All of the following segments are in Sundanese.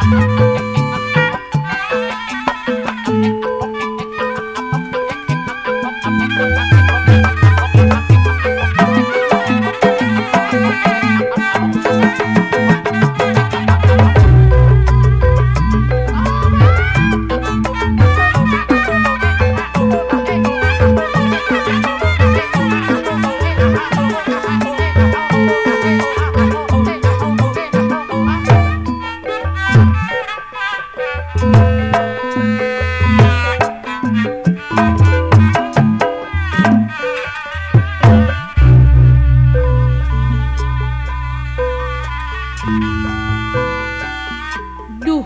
Duh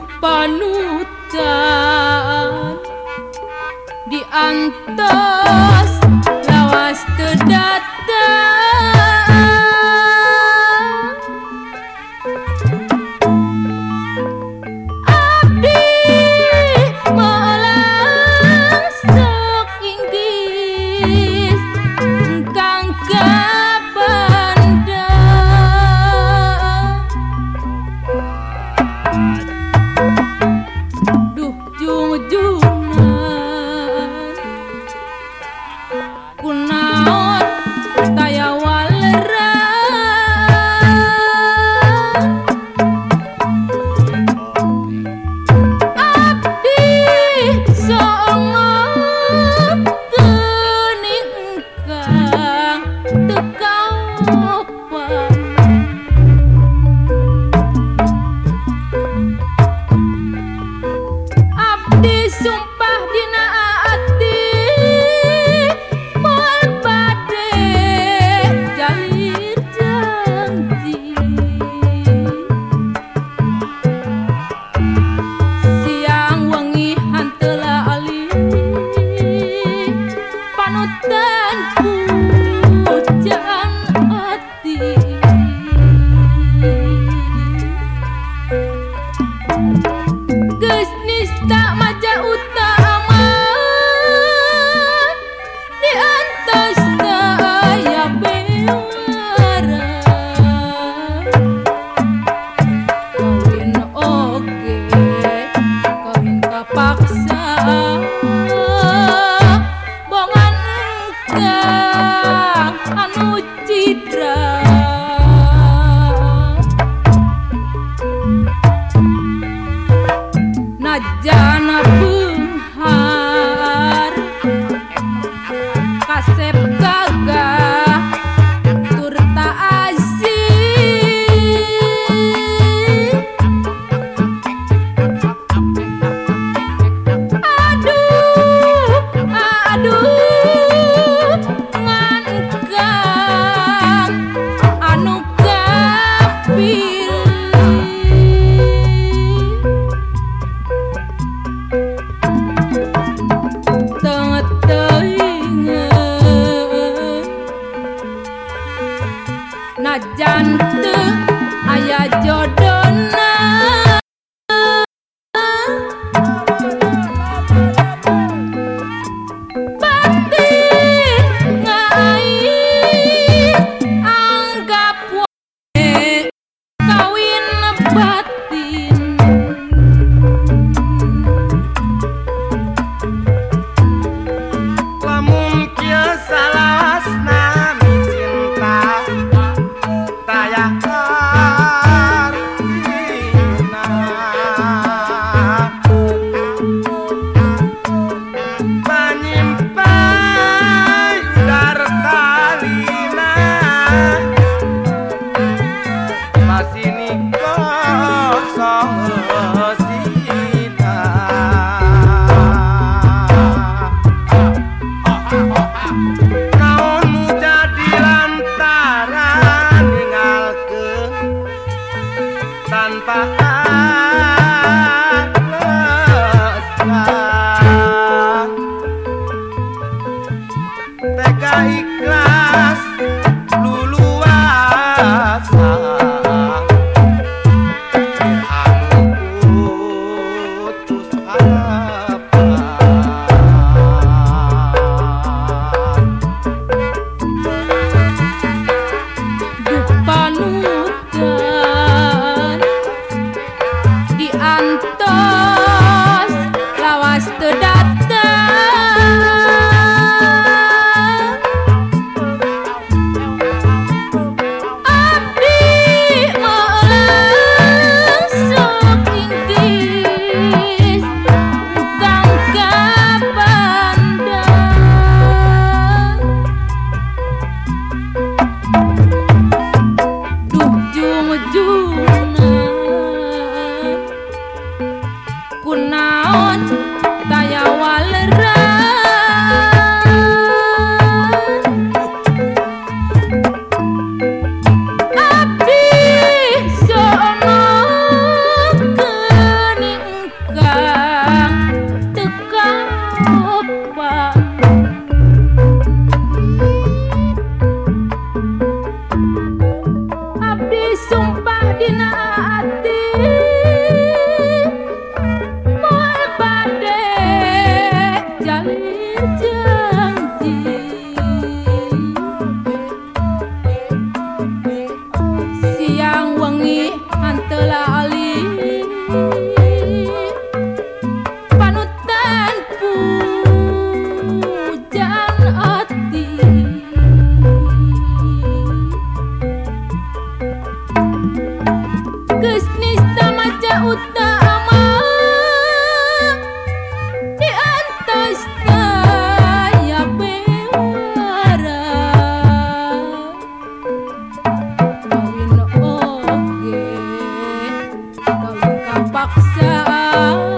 panutan diantos lawas teu datang abdi meulang sok inggis engkang kabandang duh junjunan kunaon taya waleran abdi songong geuning engkang teu kaopan abdi sumpah dina ati moal bade jalin janji siang wengi hanteu lali panutan pujan ati geus nista maja utama diantosna aya bewara kawin oge kawin kapaksa bongan engkang anu cidra najana beunghar kasep gagah tur taazih aduh ngan engkang anu kapilih najan teu aya jodona batin ngai anggap wae kawin batin lamun kieu salasna cinta taya artina panyimpai udar talina masini kosong sita kaunmu jadi lantaran ninggalkeun tanpa alasan tega ikhlas luluasa anu Tuhan